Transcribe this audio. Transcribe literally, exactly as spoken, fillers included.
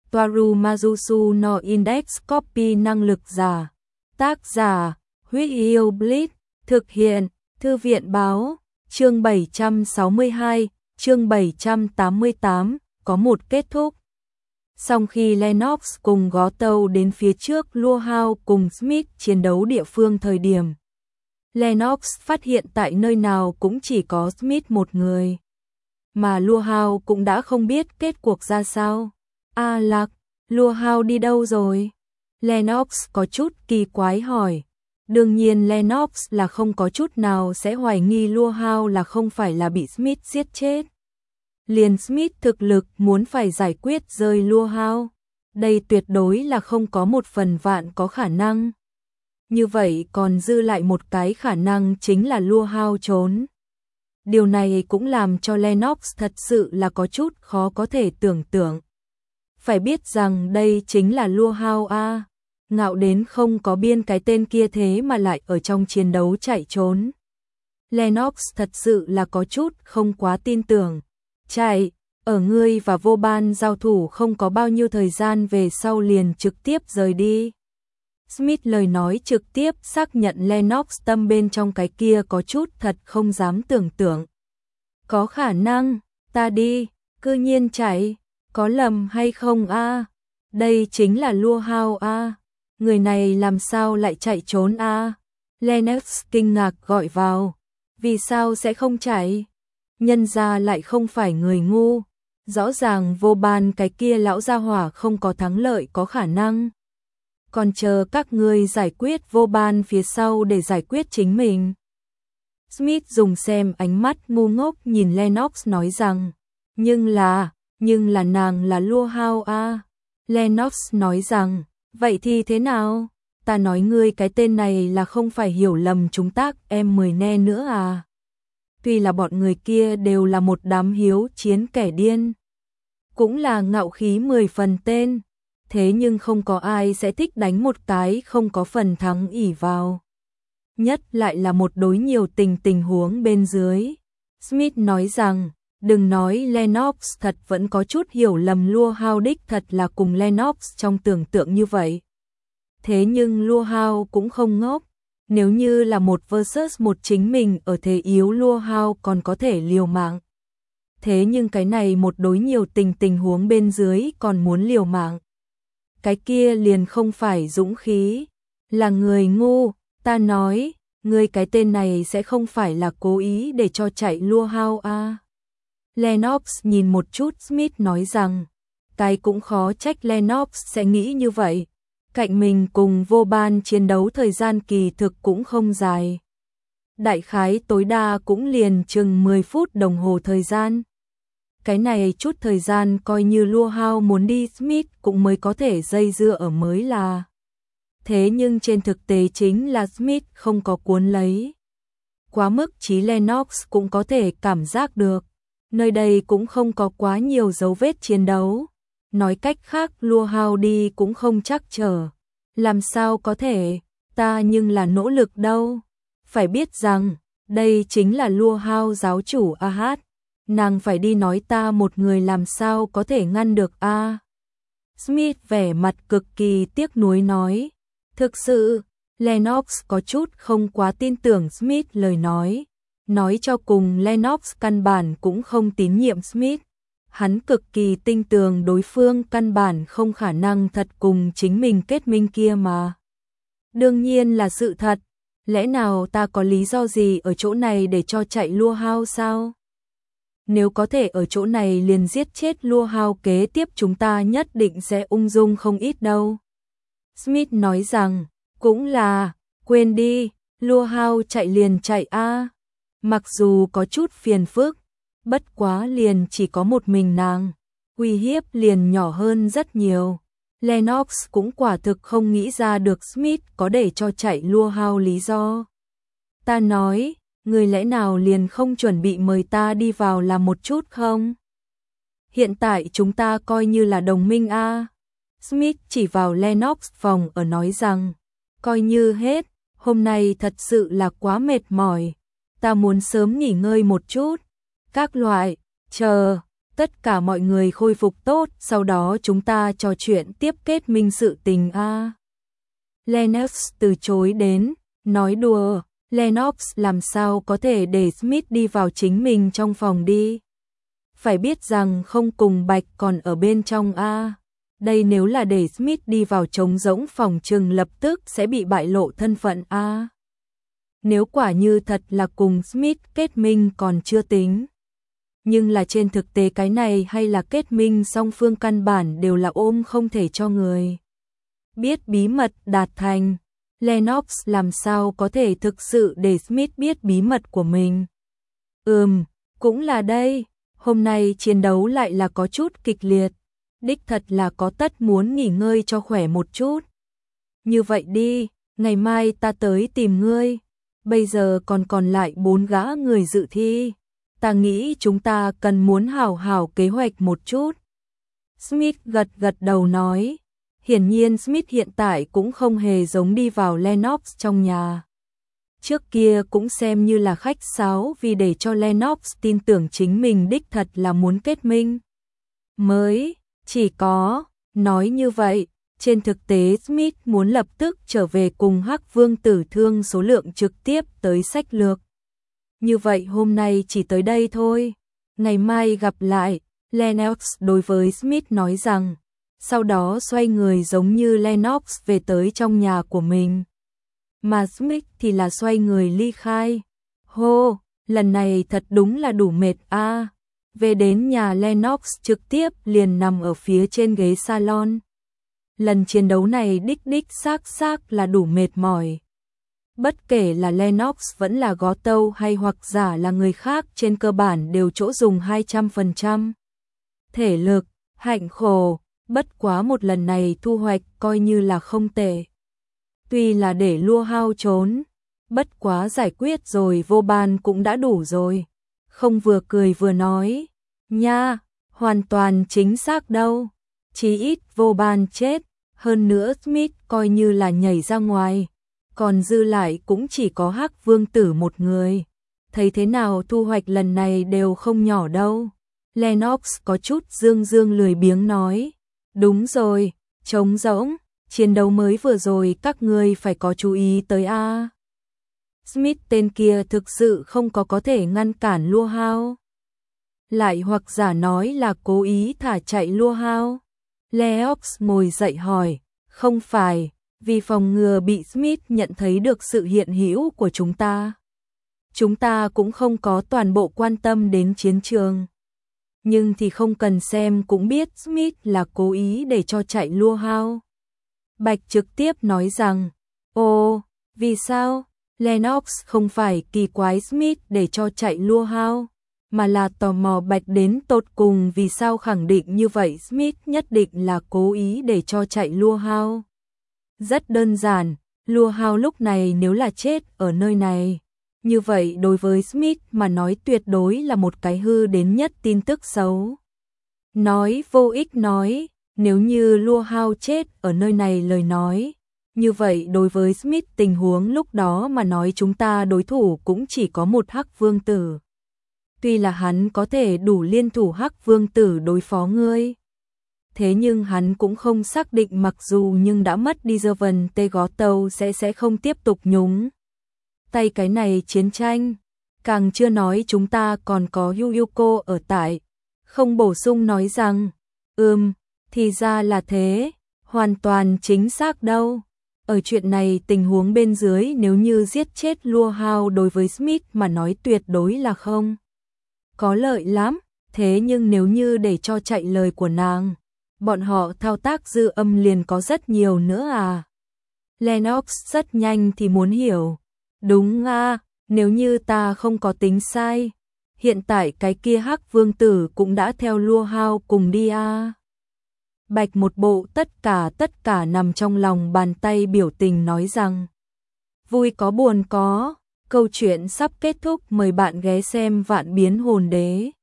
Toaru Majusu no Index Copy năng lực giả. Tác giả, Huyết Yêu Blitz, thực hiện, Thư viện báo, chương bảy trăm sáu mươi hai, chương bảy trăm tám mươi tám, có một kết thúc. Sau khi Lennox cùng Gó Tâu đến phía trước Luohao cùng Smith chiến đấu địa phương thời điểm, Lennox phát hiện tại nơi nào cũng chỉ có Smith một người. Mà Luohao cũng đã không biết kết cuộc ra sao. A Lạc, Luohao đi đâu rồi? Lennox có chút kỳ quái hỏi. Đương nhiên Lennox là không có chút nào sẽ hoài nghi Luohao là không phải là bị Smith giết chết. Liền Smith thực lực muốn phải giải quyết rơi Luohao, đây tuyệt đối là không có một phần vạn có khả năng. Như vậy còn dư lại một cái khả năng chính là Luohao trốn. Điều này cũng làm cho Lennox thật sự là có chút khó có thể tưởng tượng. Phải biết rằng đây chính là Luohao a, ngạo đến không có biên cái tên kia thế mà lại ở trong chiến đấu chạy trốn. Lennox thật sự là có chút không quá tin tưởng. Chạy, ở ngươi và Vô Ban giao thủ không có bao nhiêu thời gian về sau liền trực tiếp rời đi. Smith lời nói trực tiếp xác nhận Lennox tâm bên trong cái kia có chút thật không dám tưởng tượng. Có khả năng, ta đi, cư nhiên chạy, có lầm hay không a? Đây chính là Luohao a, người này làm sao lại chạy trốn a? Lennox kinh ngạc gọi vào, vì sao sẽ không chạy? Nhân ra lại không phải người ngu, rõ ràng Vô Ban cái kia lão gia hỏa không có thắng lợi có khả năng. Còn chờ các ngươi giải quyết Vô Ban phía sau để giải quyết chính mình. Smith dùng xem ánh mắt ngu ngốc nhìn Lennox nói rằng, nhưng là, nhưng là nàng là Luohao a. Lennox nói rằng, vậy thì thế nào? Ta nói ngươi cái tên này là không phải hiểu lầm chúng ta em mười ne nữa à? Tuy là bọn người kia đều là một đám hiếu chiến kẻ điên, cũng là ngạo khí mười phần tên, thế nhưng không có ai sẽ thích đánh một cái không có phần thắng ỷ vào. Nhất lại là một đối nhiều tình tình huống bên dưới. Smith nói rằng, đừng nói Lennox thật vẫn có chút hiểu lầm Luohao đích thật là cùng Lennox trong tưởng tượng như vậy. Thế nhưng Luohao cũng không ngốc. Nếu như là một versus một chính mình ở thế yếu Luohao còn có thể liều mạng. Thế nhưng cái này một đối nhiều tình tình huống bên dưới còn muốn liều mạng. Cái kia liền không phải dũng khí, là người ngu, ta nói, ngươi cái tên này sẽ không phải là cố ý để cho chạy Luohao a. Lennox nhìn một chút Smith nói rằng, cái cũng khó trách Lennox sẽ nghĩ như vậy. Cạnh mình cùng Vô Ban chiến đấu thời gian kỳ thực cũng không dài. Đại khái tối đa cũng liền chừng mười phút đồng hồ thời gian. Cái này chút thời gian coi như Luohao muốn đi Smith cũng mới có thể dây dưa ở mới là. Thế nhưng trên thực tế chính là Smith không có cuốn lấy. Quá mức chí Lennox cũng có thể cảm giác được. Nơi đây cũng không có quá nhiều dấu vết chiến đấu. Nói cách khác Luohao đi cũng không chắc trở. Làm sao có thể, ta nhưng là nỗ lực đâu. Phải biết rằng, đây chính là Luohao giáo chủ a hát. Nàng phải đi nói ta một người làm sao có thể ngăn được a. Smith vẻ mặt cực kỳ tiếc nuối nói. Thực sự, Lennox có chút không quá tin tưởng Smith lời nói. Nói cho cùng Lennox căn bản cũng không tín nhiệm Smith. Hắn cực kỳ tin tưởng đối phương căn bản không khả năng thật cùng chính mình kết minh kia mà. Đương nhiên là sự thật, lẽ nào ta có lý do gì ở chỗ này để cho chạy Luohao sao? Nếu có thể ở chỗ này liền giết chết Luohao kế tiếp chúng ta nhất định sẽ ung dung không ít đâu. Smith nói rằng, cũng là, quên đi, Luohao chạy liền chạy a. Mặc dù có chút phiền phức, bất quá liền chỉ có một mình nàng, uy hiếp liền nhỏ hơn rất nhiều. Lennox cũng quả thực không nghĩ ra được Smith có để cho chạy Luohao lý do. Ta nói, người lẽ nào liền không chuẩn bị mời ta đi vào làm một chút không? Hiện tại chúng ta coi như là đồng minh a. Smith chỉ vào Lennox phòng ở nói rằng, coi như hết, hôm nay thật sự là quá mệt mỏi, ta muốn sớm nghỉ ngơi một chút. Các loại, chờ, tất cả mọi người khôi phục tốt, sau đó chúng ta trò chuyện tiếp kết minh sự tình a. À. Lennox từ chối đến, nói đùa, Lennox làm sao có thể để Smith đi vào chính mình trong phòng đi. Phải biết rằng không cùng Bạch còn ở bên trong a. À. Đây nếu là để Smith đi vào trống rỗng phòng trừng lập tức sẽ bị bại lộ thân phận a. À. Nếu quả như thật là cùng Smith kết minh còn chưa tính. Nhưng là trên thực tế cái này hay là kết minh song phương căn bản đều là ôm không thể cho người biết bí mật đạt thành. Lennox làm sao có thể thực sự để Smith biết bí mật của mình. Ừm, cũng là đây, hôm nay chiến đấu lại là có chút kịch liệt. Đích thật là có tất muốn nghỉ ngơi cho khỏe một chút. Như vậy đi, ngày mai ta tới tìm ngươi. Bây giờ còn còn lại bốn gã người dự thi. Ta nghĩ chúng ta cần muốn hảo hảo kế hoạch một chút. Smith gật gật đầu nói. Hiển nhiên Smith hiện tại cũng không hề giống đi vào Lennox trong nhà. Trước kia cũng xem như là khách sáo vì để cho Lennox tin tưởng chính mình đích thật là muốn kết minh. Mới, chỉ có, nói như vậy, trên thực tế Smith muốn lập tức trở về cùng Hắc Vương Tử Thương số lượng trực tiếp tới sách lược. Như vậy hôm nay chỉ tới đây thôi, ngày mai gặp lại, Lennox đối với Smith nói rằng, sau đó xoay người giống như Lennox về tới trong nhà của mình. Mà Smith thì là xoay người ly khai. Hô, lần này thật đúng là đủ mệt a. À. Về đến nhà Lennox trực tiếp liền nằm ở phía trên ghế salon. Lần chiến đấu này đích đích xác xác là đủ mệt mỏi. Bất kể là Lennox vẫn là Gó Tâu hay hoặc giả là người khác trên cơ bản đều chỗ dùng hai trăm phần trăm. Thể lực, hạnh khổ, bất quá một lần này thu hoạch coi như là không tệ. Tuy là để Lua Hao trốn, bất quá giải quyết rồi vô ban cũng đã đủ rồi. Không vừa cười vừa nói, nha, hoàn toàn chính xác đâu. Chí ít vô ban chết, hơn nữa Smith coi như là nhảy ra ngoài. Còn dư lại cũng chỉ có Hắc Vương Tử một người. Thấy thế nào thu hoạch lần này đều không nhỏ đâu. Lennox có chút dương dương lười biếng nói. Đúng rồi, trống rỗng, chiến đấu mới vừa rồi các ngươi phải có chú ý tới a. À. Smith tên kia thực sự không có có thể ngăn cản Lua Hao. Lại hoặc giả nói là cố ý thả chạy Lua Hao. Lennox ngồi dậy hỏi, không phải, vì phòng ngừa bị Smith nhận thấy được sự hiện hữu của chúng ta. Chúng ta cũng không có toàn bộ quan tâm đến chiến trường. Nhưng thì không cần xem cũng biết Smith là cố ý để cho chạy Lua Hao. Bạch trực tiếp nói rằng, ồ, vì sao? Lennox không phải kỳ quái Smith để cho chạy Lua Hao, mà là tò mò Bạch đến tột cùng vì sao khẳng định như vậy Smith nhất định là cố ý để cho chạy Lua Hao. Rất đơn giản, Lua Hao lúc này nếu là chết ở nơi này, như vậy đối với Smith mà nói tuyệt đối là một cái hư đến nhất tin tức xấu. Nói vô ích nói, nếu như Lua Hao chết ở nơi này lời nói, như vậy đối với Smith tình huống lúc đó mà nói chúng ta đối thủ cũng chỉ có một Hắc Vương Tử. Tuy là hắn có thể đủ liên thủ Hắc Vương Tử đối phó ngươi. Thế nhưng hắn cũng không xác định mặc dù nhưng đã mất đi dơ vần tê Gó Tâu sẽ sẽ không tiếp tục nhúng tay cái này chiến tranh. Càng chưa nói chúng ta còn có Yuyuko ở tại. Không bổ sung nói rằng, ừm, thì ra là thế, hoàn toàn chính xác đâu. Ở chuyện này tình huống bên dưới nếu như giết chết Lua Hao đối với Smith mà nói tuyệt đối là không có lợi lắm. Thế nhưng nếu như để cho chạy lời của nàng, bọn họ thao tác dư âm liền có rất nhiều nữa à. Lennox rất nhanh thì muốn hiểu. Đúng à, nếu như ta không có tính sai, hiện tại cái kia Hắc Vương Tử cũng đã theo Lua Hao cùng đi à. Bạch một bộ tất cả tất cả nằm trong lòng bàn tay biểu tình nói rằng, vui có buồn có, câu chuyện sắp kết thúc, mời bạn ghé xem Vạn Biến Hồn Đế.